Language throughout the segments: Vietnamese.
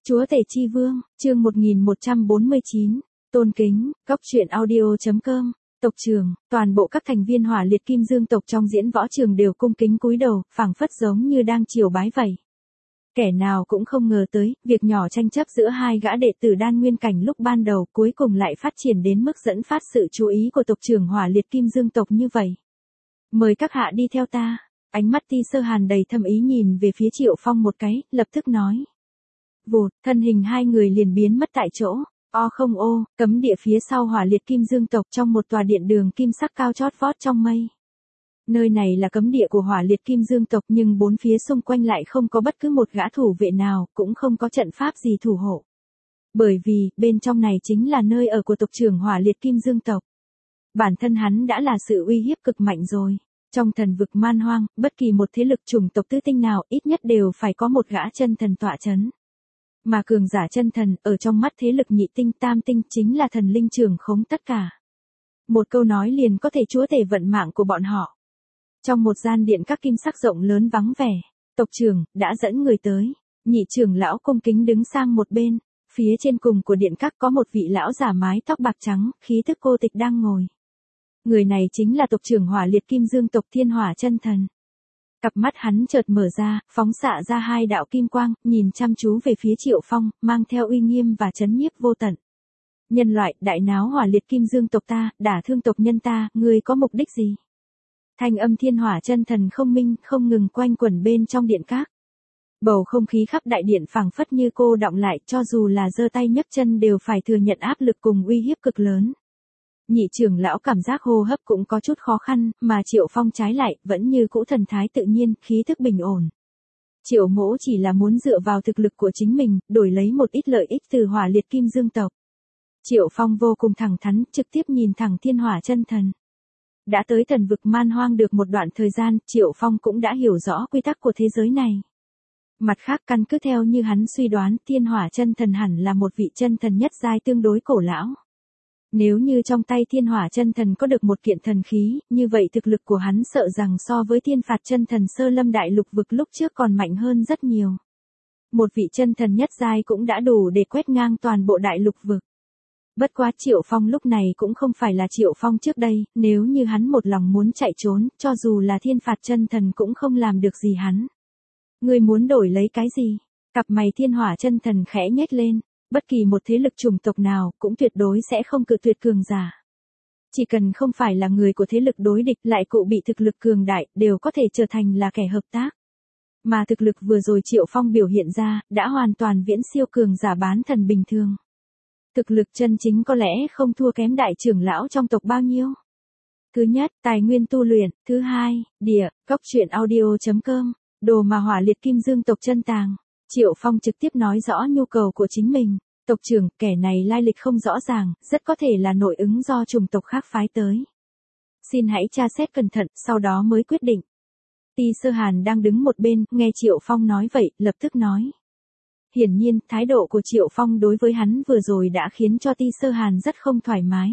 Chúa Tể Chi Vương, chương 1149, tôn kính, Cốc truyện audio.com, tộc trưởng, toàn bộ các thành viên Hỏa Liệt Kim Dương tộc trong diễn võ trường đều cung kính cúi đầu, phảng phất giống như đang triều bái vậy. Kẻ nào cũng không ngờ tới, việc nhỏ tranh chấp giữa hai gã đệ tử đan nguyên cảnh lúc ban đầu cuối cùng lại phát triển đến mức dẫn phát sự chú ý của tộc trưởng Hỏa Liệt Kim Dương tộc như vậy. Mời các hạ đi theo ta. Ánh mắt Ti Sơ Hàn đầy thâm ý nhìn về phía Triệu Phong một cái, lập tức nói. Vụt, thân hình hai người liền biến mất tại chỗ. Cấm địa phía sau Hỏa Liệt Kim Dương tộc trong một tòa điện đường kim sắc cao chót vót trong mây. Nơi này là cấm địa của Hỏa Liệt Kim Dương tộc nhưng bốn phía xung quanh lại không có bất cứ một gã thủ vệ nào, cũng không có trận pháp gì thủ hộ. Bởi vì, bên trong này chính là nơi ở của tộc trưởng Hỏa Liệt Kim Dương tộc. Bản thân hắn đã là sự uy hiếp cực mạnh rồi. Trong thần vực man hoang, bất kỳ một thế lực chủng tộc tứ tinh nào ít nhất đều phải có một gã chân thần tọa chấn. Mà cường giả chân thần, ở trong mắt thế lực nhị tinh tam tinh chính là thần linh trưởng khống tất cả. Một câu nói liền có thể chúa tể vận mạng của bọn họ. Trong một gian điện các kim sắc rộng lớn vắng vẻ, tộc trưởng đã dẫn người tới. Nhị trưởng lão cung kính đứng sang một bên, phía trên cùng của điện các có một vị lão giả mái tóc bạc trắng, khí tức cô tịch đang ngồi. Người này chính là tộc trưởng Hỏa Liệt Kim Dương tộc Thiên Hỏa chân thần. Cặp mắt hắn chợt mở ra, phóng xạ ra hai đạo kim quang, nhìn chăm chú về phía Triệu Phong, mang theo uy nghiêm và chấn nhiếp vô tận. Nhân loại, đại náo Hỏa Liệt Kim Dương tộc ta, đả thương tộc nhân ta, ngươi có mục đích gì? Thanh âm Thiên Hỏa chân thần không minh, không ngừng quanh quẩn bên trong điện các. Bầu không khí khắp đại điện phảng phất như cô đọng lại, cho dù là giơ tay nhấc chân đều phải thừa nhận áp lực cùng uy hiếp cực lớn. Nhị trưởng lão cảm giác hô hấp cũng có chút khó khăn, mà Triệu Phong trái lại, vẫn như cũ thần thái tự nhiên, khí thức bình ổn. Triệu Mỗ chỉ là muốn dựa vào thực lực của chính mình, đổi lấy một ít lợi ích từ Hỏa Liệt Kim Dương tộc. Triệu Phong vô cùng thẳng thắn, trực tiếp nhìn thẳng Thiên Hỏa chân thần. Đã tới thần vực man hoang được một đoạn thời gian, Triệu Phong cũng đã hiểu rõ quy tắc của thế giới này. Mặt khác căn cứ theo như hắn suy đoán, Thiên Hỏa chân thần hẳn là một vị chân thần nhất giai tương đối cổ lão. Nếu như trong tay Thiên Hỏa chân thần có được một kiện thần khí, như vậy thực lực của hắn sợ rằng so với Thiên Phạt chân thần Sơ Lâm Đại Lục vực lúc trước còn mạnh hơn rất nhiều. Một vị chân thần nhất giai cũng đã đủ để quét ngang toàn bộ đại lục vực. Bất quá Triệu Phong lúc này cũng không phải là Triệu Phong trước đây, nếu như hắn một lòng muốn chạy trốn, cho dù là Thiên Phạt chân thần cũng không làm được gì hắn. Ngươi muốn đổi lấy cái gì? Cặp mày Thiên Hỏa chân thần khẽ nhếch lên. Bất kỳ một thế lực chủng tộc nào cũng tuyệt đối sẽ không cự tuyệt cường giả. Chỉ cần không phải là người của thế lực đối địch lại cụ bị thực lực cường đại, đều có thể trở thành là kẻ hợp tác. Mà thực lực vừa rồi Triệu Phong biểu hiện ra, đã hoàn toàn viễn siêu cường giả bán thần bình thường. Thực lực chân chính có lẽ không thua kém đại trưởng lão trong tộc bao nhiêu. Thứ nhất, tài nguyên tu luyện. Thứ hai, địa, Cốc truyện audio.com, đồ mà Hỏa Liệt Kim Dương tộc chân tàng. Triệu Phong trực tiếp nói rõ nhu cầu của chính mình. Tộc trưởng, kẻ này lai lịch không rõ ràng, rất có thể là nội ứng do chủng tộc khác phái tới. Xin hãy tra xét cẩn thận, sau đó mới quyết định. Ti Sơ Hàn đang đứng một bên, nghe Triệu Phong nói vậy, lập tức nói. Hiển nhiên, thái độ của Triệu Phong đối với hắn vừa rồi đã khiến cho Ti Sơ Hàn rất không thoải mái.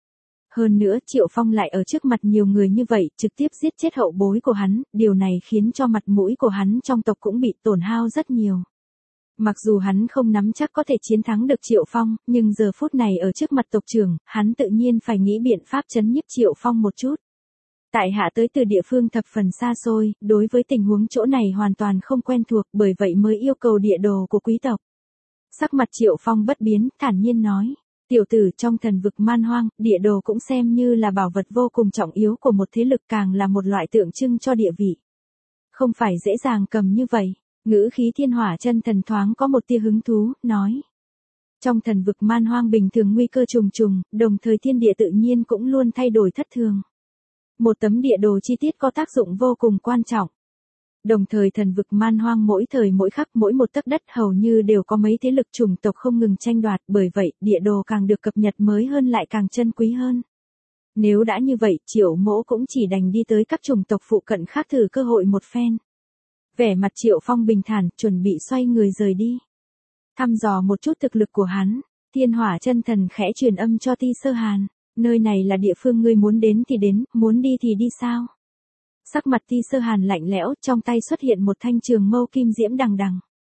Hơn nữa, Triệu Phong lại ở trước mặt nhiều người như vậy, trực tiếp giết chết hậu bối của hắn, điều này khiến cho mặt mũi của hắn trong tộc cũng bị tổn hao rất nhiều. Mặc dù hắn không nắm chắc có thể chiến thắng được Triệu Phong, nhưng giờ phút này ở trước mặt tộc trưởng, hắn tự nhiên phải nghĩ biện pháp trấn nhiếp Triệu Phong một chút. Tại hạ tới từ địa phương thập phần xa xôi, đối với tình huống chỗ này hoàn toàn không quen thuộc, bởi vậy mới yêu cầu địa đồ của quý tộc. Sắc mặt Triệu Phong bất biến, thản nhiên nói. Tiểu tử, trong thần vực man hoang, địa đồ cũng xem như là bảo vật vô cùng trọng yếu của một thế lực, càng là một loại tượng trưng cho địa vị. Không phải dễ dàng cầm như vậy. Ngữ khí Thiên Hỏa chân thần thoáng có một tia hứng thú, nói. Trong thần vực man hoang bình thường nguy cơ trùng trùng, đồng thời thiên địa tự nhiên cũng luôn thay đổi thất thường. Một tấm địa đồ chi tiết có tác dụng vô cùng quan trọng. Đồng thời thần vực man hoang mỗi thời mỗi khắc mỗi một tấc đất hầu như đều có mấy thế lực chủng tộc không ngừng tranh đoạt, bởi vậy địa đồ càng được cập nhật mới hơn lại càng chân quý hơn. Nếu đã như vậy, Triệu Mỗ cũng chỉ đành đi tới các chủng tộc phụ cận khác thử cơ hội một phen. Vẻ mặt Triệu Phong bình thản, chuẩn bị xoay người rời đi. Thăm dò một chút thực lực của hắn, Thiên Hỏa chân thần khẽ truyền âm cho Ti Sơ Hàn, nơi này là địa phương ngươi muốn đến thì đến, muốn đi thì đi sao? Sắc mặt Ti Sơ Hàn lạnh lẽo, trong tay xuất hiện một thanh trường mâu kim diễm đằng đằng.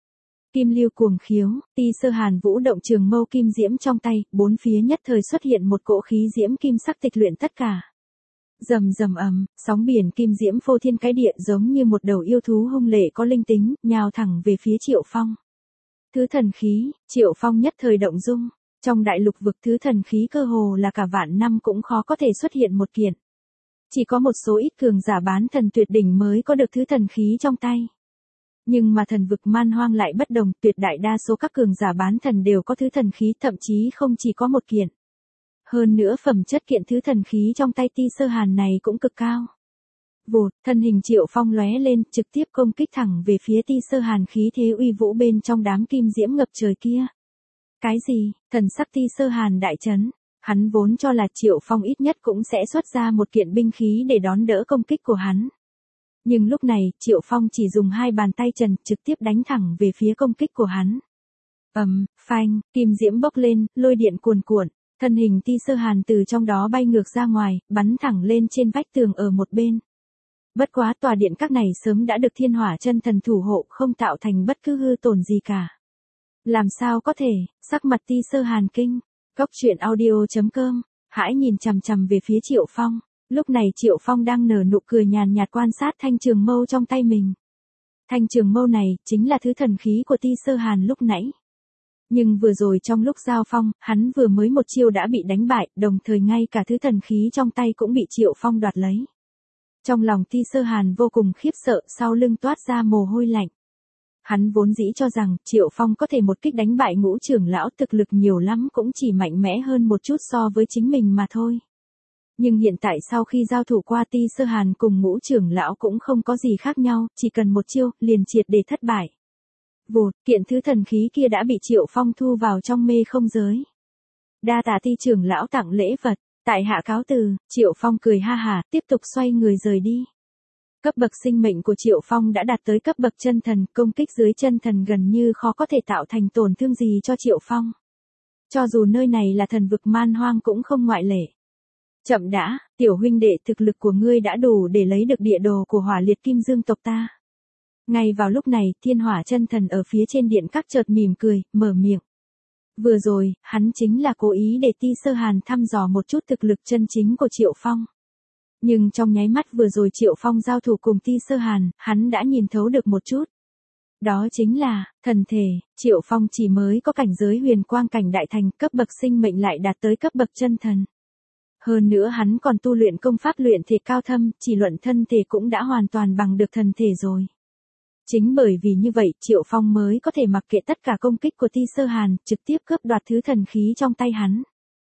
Kim lưu cuồng khiếu, Ti Sơ Hàn vũ động trường mâu kim diễm trong tay, bốn phía nhất thời xuất hiện một cỗ khí diễm kim sắc tịch luyện tất cả. Rầm rầm ầm, sóng biển kim diễm phô thiên cái địa giống như một đầu yêu thú hung lệ có linh tính, nhào thẳng về phía Triệu Phong. Thứ thần khí, Triệu Phong nhất thời động dung. Trong đại lục vực thứ thần khí cơ hồ là cả vạn năm cũng khó có thể xuất hiện một kiện. Chỉ có một số ít cường giả bán thần tuyệt đỉnh mới có được thứ thần khí trong tay. Nhưng mà thần vực man hoang lại bất đồng, tuyệt đại đa số các cường giả bán thần đều có thứ thần khí, thậm chí không chỉ có một kiện. Hơn nữa phẩm chất kiện thứ thần khí trong tay Ti Sơ Hàn này cũng cực cao. Vụt, thân hình Triệu Phong lóe lên, trực tiếp công kích thẳng về phía Ti Sơ Hàn, khí thế uy vũ bên trong đám kim diễm ngập trời kia. Cái gì? Thần sắc Ti Sơ Hàn đại chấn. Hắn vốn cho là Triệu Phong ít nhất cũng sẽ xuất ra một kiện binh khí để đón đỡ công kích của hắn. Nhưng lúc này, Triệu Phong chỉ dùng hai bàn tay trần trực tiếp đánh thẳng về phía công kích của hắn. Phanh, kim diễm bốc lên, lôi điện cuồn cuộn, thân hình Ti Sơ Hàn từ trong đó bay ngược ra ngoài, bắn thẳng lên trên vách tường ở một bên. Bất quá tòa điện các này sớm đã được Thiên Hỏa Chân Thần thủ hộ, không tạo thành bất cứ hư tổn gì cả. Làm sao có thể? Sắc mặt Ti Sơ Hàn kinh. Cốc truyện audio.com, hãi nhìn chằm chằm về phía Triệu Phong. Lúc này Triệu Phong đang nở nụ cười nhàn nhạt quan sát thanh trường mâu trong tay mình. Thanh trường mâu này chính là thứ thần khí của Ti Sơ Hàn lúc nãy. Nhưng vừa rồi trong lúc giao phong, hắn vừa mới một chiêu đã bị đánh bại, đồng thời ngay cả thứ thần khí trong tay cũng bị Triệu Phong đoạt lấy. Trong lòng Ti Sơ Hàn vô cùng khiếp sợ, sau lưng toát ra mồ hôi lạnh. Hắn vốn dĩ cho rằng Triệu Phong có thể một kích đánh bại Ngũ trưởng lão, thực lực nhiều lắm cũng chỉ mạnh mẽ hơn một chút so với chính mình mà thôi. Nhưng hiện tại sau khi giao thủ qua, Ti Sơ Hàn cùng Ngũ trưởng lão cũng không có gì khác nhau, chỉ cần một chiêu, liền triệt để thất bại. Vụt, kiện thứ thần khí kia đã bị Triệu Phong thu vào trong mê không giới. Đa tạ Ti trưởng lão tặng lễ vật, tại hạ cáo từ. Triệu Phong cười ha hả, tiếp tục xoay người rời đi. Cấp bậc sinh mệnh của Triệu Phong đã đạt tới cấp bậc chân thần, công kích dưới chân thần gần như khó có thể tạo thành tổn thương gì cho Triệu Phong. Cho dù nơi này là thần vực man hoang cũng không ngoại lệ. Chậm đã, tiểu huynh đệ, thực lực của ngươi đã đủ để lấy được địa đồ của Hỏa Liệt Kim Dương tộc ta. Ngay vào lúc này, Thiên Hỏa Chân Thần ở phía trên điện các chợt mỉm cười, mở miệng. Vừa rồi, hắn chính là cố ý để Ti Sơ Hàn thăm dò một chút thực lực chân chính của Triệu Phong. Nhưng trong nháy mắt vừa rồi Triệu Phong giao thủ cùng Ti Sơ Hàn, hắn đã nhìn thấu được một chút. Đó chính là, thần thể. Triệu Phong chỉ mới có cảnh giới huyền quang cảnh đại thành, cấp bậc sinh mệnh lại đạt tới cấp bậc chân thần. Hơn nữa hắn còn tu luyện công pháp luyện thể cao thâm, chỉ luận thân thể cũng đã hoàn toàn bằng được thần thể rồi. Chính bởi vì như vậy, Triệu Phong mới có thể mặc kệ tất cả công kích của Ti Sơ Hàn, trực tiếp cướp đoạt thứ thần khí trong tay hắn.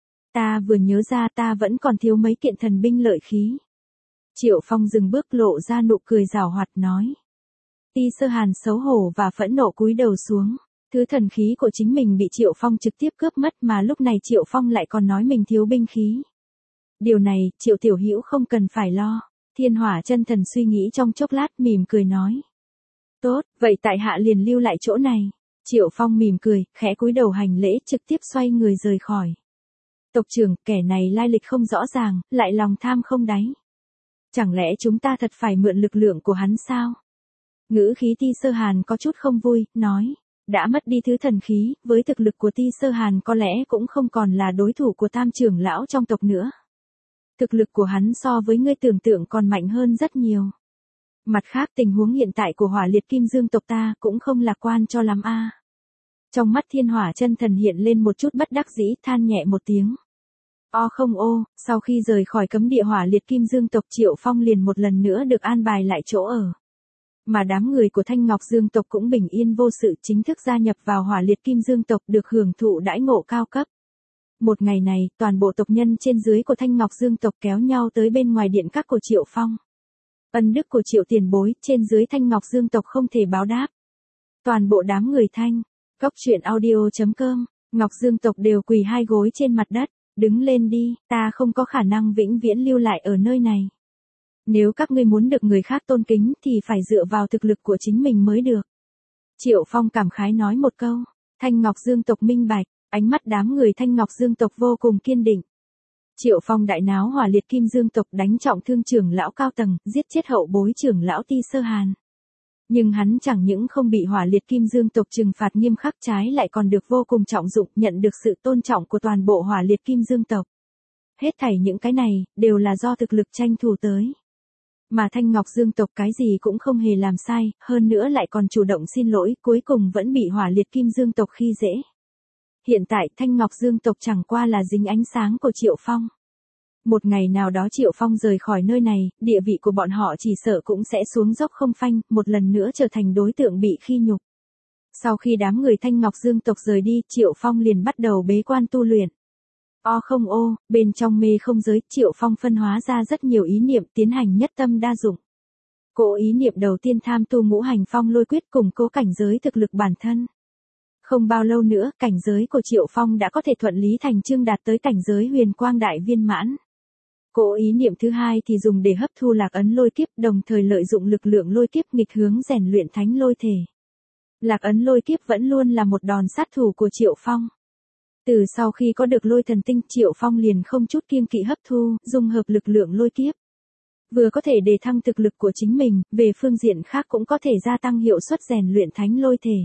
Ta vừa nhớ ra ta vẫn còn thiếu mấy kiện thần binh lợi khí. Triệu Phong dừng bước lộ ra nụ cười giảo hoạt nói. Ti Sơ Hàn xấu hổ và phẫn nộ cúi đầu xuống. Thứ thần khí của chính mình bị Triệu Phong trực tiếp cướp mất, mà lúc này Triệu Phong lại còn nói mình thiếu binh khí. Điều này, Triệu tiểu hữu không cần phải lo. Thiên Hỏa Chân Thần suy nghĩ trong chốc lát, mỉm cười nói. Tốt, vậy tại hạ liền lưu lại chỗ này. Triệu Phong mỉm cười, khẽ cúi đầu hành lễ, trực tiếp xoay người rời khỏi. Tộc trưởng, kẻ này lai lịch không rõ ràng, lại lòng tham không đáy. Chẳng lẽ chúng ta thật phải mượn lực lượng của hắn sao? Ngữ khí Ti Sơ Hàn có chút không vui, nói. Đã mất đi thứ thần khí, với thực lực của Ti Sơ Hàn có lẽ cũng không còn là đối thủ của Tam trưởng lão trong tộc nữa. Thực lực của hắn so với ngươi tưởng tượng còn mạnh hơn rất nhiều. Mặt khác, tình huống hiện tại của Hỏa Liệt Kim Dương tộc ta cũng không lạc quan cho lắm a. Trong mắt Thiên Hỏa Chân Thần hiện lên một chút bất đắc dĩ, than nhẹ một tiếng. Sau khi rời khỏi cấm địa Hỏa Liệt Kim Dương tộc, Triệu Phong liền một lần nữa được an bài lại chỗ ở. Mà đám người của Thanh Ngọc Dương tộc cũng bình yên vô sự, chính thức gia nhập vào Hỏa Liệt Kim Dương tộc, được hưởng thụ đãi ngộ cao cấp. Một ngày này, toàn bộ tộc nhân trên dưới của Thanh Ngọc Dương tộc kéo nhau tới bên ngoài điện các của Triệu Phong. Ân đức của Triệu tiền bối, trên dưới Thanh Ngọc Dương tộc không thể báo đáp. Toàn bộ đám người Thanh, Cốc truyện audio.com, Ngọc Dương tộc đều quỳ hai gối trên mặt đất. Đứng lên đi, ta không có khả năng vĩnh viễn lưu lại ở nơi này. Nếu các ngươi muốn được người khác tôn kính thì phải dựa vào thực lực của chính mình mới được. Triệu Phong cảm khái nói một câu. Thanh Ngọc Dương tộc minh bạch, ánh mắt đám người Thanh Ngọc Dương tộc vô cùng kiên định. Triệu Phong đại náo Hỏa Liệt Kim Dương tộc, đánh trọng thương trưởng lão cao tầng, giết chết hậu bối trưởng lão Ti Sơ Hàn. Nhưng hắn chẳng những không bị hỏa liệt kim dương tộc trừng phạt nghiêm khắc, trái lại còn được vô cùng trọng dụng, nhận được sự tôn trọng của toàn bộ hỏa liệt kim dương tộc. Hết thảy những cái này, đều là do thực lực tranh thủ tới. Mà Thanh Ngọc Dương tộc cái gì cũng không hề làm sai, hơn nữa lại còn chủ động xin lỗi, cuối cùng vẫn bị hỏa liệt kim dương tộc khi dễ. Hiện tại Thanh Ngọc Dương tộc chẳng qua là dính ánh sáng của Triệu Phong. Một ngày nào đó Triệu Phong rời khỏi nơi này, địa vị của bọn họ chỉ sợ cũng sẽ xuống dốc không phanh, một lần nữa trở thành đối tượng bị khi nhục. Sau khi đám người Thanh Ngọc Dương tộc rời đi, Triệu Phong liền bắt đầu bế quan tu luyện. Không ô, bên trong mê không giới, Triệu Phong phân hóa ra rất nhiều ý niệm tiến hành nhất tâm đa dụng. Cỗ ý niệm đầu tiên tham tu ngũ hành phong lôi quyết, củng cố cảnh giới thực lực bản thân. Không bao lâu nữa, cảnh giới của Triệu Phong đã có thể thuận lý thành chương đạt tới cảnh giới huyền quang đại viên mãn. Cỗ ý niệm thứ hai thì dùng để hấp thu lạc ấn lôi kiếp, đồng thời lợi dụng lực lượng lôi kiếp nghịch hướng rèn luyện thánh lôi thể. Lạc ấn lôi kiếp vẫn luôn là một đòn sát thủ của Triệu Phong. Từ sau khi có được lôi thần tinh, Triệu Phong liền không chút kiêng kỵ hấp thu, dung hợp lực lượng lôi kiếp. Vừa có thể đề thăng thực lực của chính mình, về phương diện khác cũng có thể gia tăng hiệu suất rèn luyện thánh lôi thể.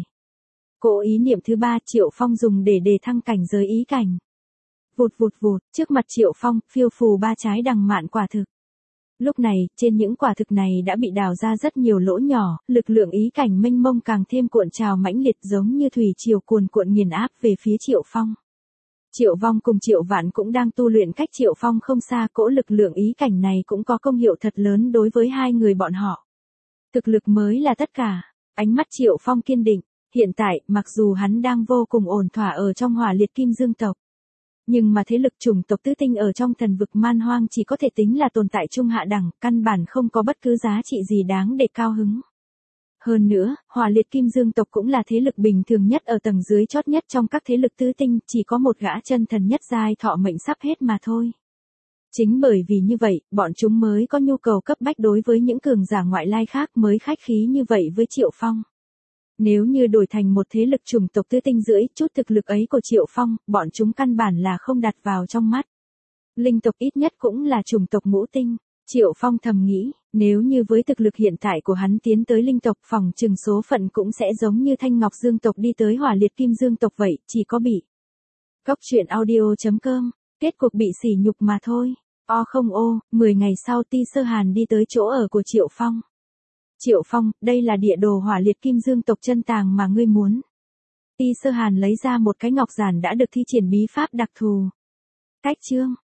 Cỗ ý niệm thứ ba Triệu Phong dùng để đề thăng cảnh giới ý cảnh. Vụt vụt vụt, trước mặt Triệu Phong, phiêu phù ba trái đằng mạn quả thực. Lúc này, trên những quả thực này đã bị đào ra rất nhiều lỗ nhỏ, lực lượng ý cảnh mênh mông càng thêm cuộn trào mãnh liệt, giống như thủy triều cuồn cuộn nghiền áp về phía Triệu Phong. Triệu Vong cùng Triệu Vạn cũng đang tu luyện cách Triệu Phong không xa, cỗ lực lượng ý cảnh này cũng có công hiệu thật lớn đối với hai người bọn họ. Thực lực mới là tất cả. Ánh mắt Triệu Phong kiên định. Hiện tại, mặc dù hắn đang vô cùng ổn thỏa ở trong hỏa liệt kim dương tộc, nhưng mà thế lực chủng tộc tứ tinh ở trong thần vực man hoang chỉ có thể tính là tồn tại trung hạ đẳng, căn bản không có bất cứ giá trị gì đáng để cao hứng. Hơn nữa, hỏa liệt kim dương tộc cũng là thế lực bình thường nhất ở tầng dưới chót nhất trong các thế lực tứ tinh, chỉ có một gã chân thần nhất giai thọ mệnh sắp hết mà thôi. Chính bởi vì như vậy, bọn chúng mới có nhu cầu cấp bách đối với những cường giả ngoại lai khác, mới khách khí như vậy với Triệu Phong. Nếu như đổi thành một thế lực chủng tộc tứ tinh rưỡi, chút thực lực ấy của Triệu Phong, bọn chúng căn bản là không đặt vào trong mắt. Linh tộc ít nhất cũng là chủng tộc ngũ tinh. Triệu Phong thầm nghĩ, nếu như với thực lực hiện tại của hắn tiến tới linh tộc, phòng chừng số phận cũng sẽ giống như Thanh Ngọc Dương tộc đi tới hỏa liệt kim dương tộc vậy, chỉ có bị. Cốc truyện audio.com, kết cuộc bị sỉ nhục mà thôi. Không ô, 10 ngày sau Ti Sơ Hàn đi tới chỗ ở của Triệu Phong. Triệu Phong, đây là địa đồ hỏa liệt kim dương tộc chân tàng mà ngươi muốn. Ti Sơ Hàn lấy ra một cái ngọc giản đã được thi triển bí pháp đặc thù. Cách chương.